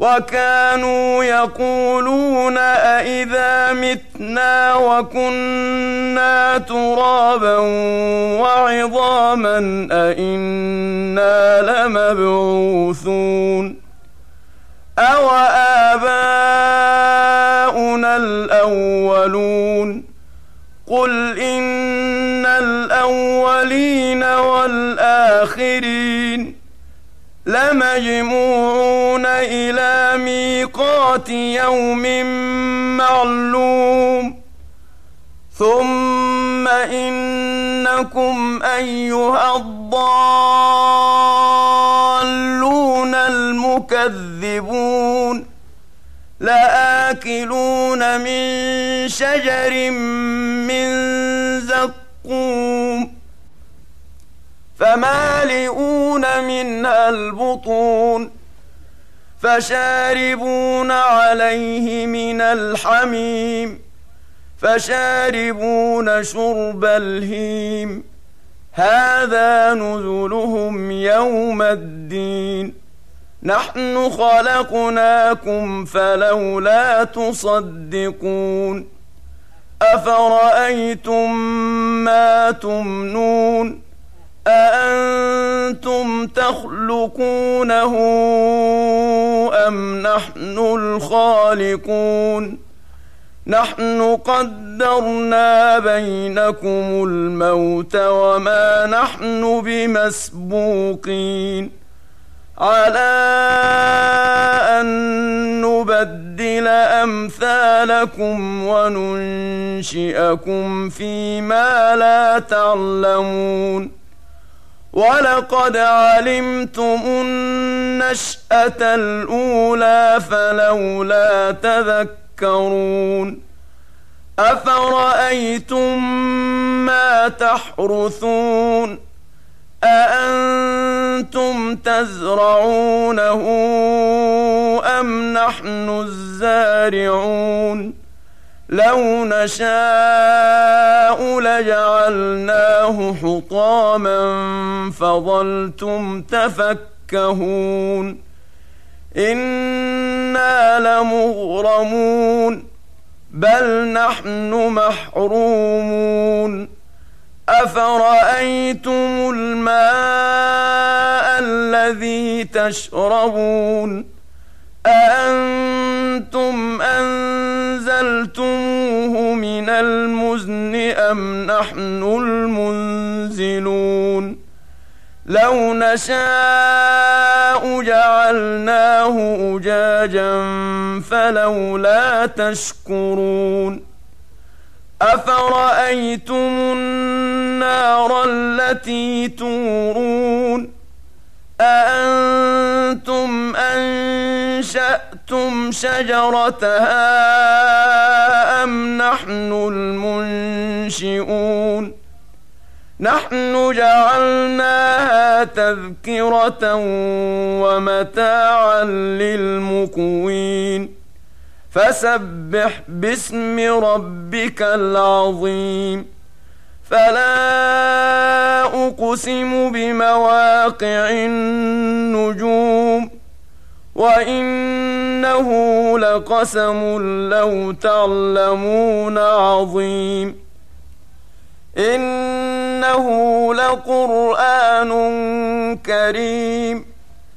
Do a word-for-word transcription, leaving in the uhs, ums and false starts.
وكانوا يقولون أإذا متنا وكنا ترابا وعظاما أإنا لمبعوثون أو آباؤنا الأولون قل إن الأولين والآخرين لمجموعون إلى ميقات يوم معلوم ثم إنكم أيها الضالون المكذبون لآكلون من شجر من زقوم فمالئون منها البطون فشاربون عليه من الحميم فشاربون شرب الهيم هذا نزلهم يوم الدين نحن خلقناكم فلولا تصدقون أفرأيتم ما تمنون أأنتم تخلقونه أم نحن الخالقون نحن قدرنا بينكم الموت وما نحن بمسبوقين على أن نبدل أمثالكم وننشئكم فيما لا تعلمون ولقد علمتم النشأة الأولى فلولا تذكرون أفرأيتم ما تحرثون أأنتم تزرعونه أم نحن الزارعون لو نشاء لجعلناه حطاما فظلتم تفكهون إنا لمغرمون بل نحن محرومون أفرأيتم الماء الذي تشربون أأنتم أنزلتموه من المزن أم نحن المنزلون لو نشاء جعلناه أجاجا فلولا تشكرون أفرأيتم النار التي تورون أأنتم أنشأتم شجرتها أم نحن المنشئون نحن جعلناها تذكرة ومتاعا للمقوين فسبح باسم ربك العظيم فلا أقسم بمواقع النجوم وإنه لقسم لو تعلمون عظيم إنه لقرآن كريم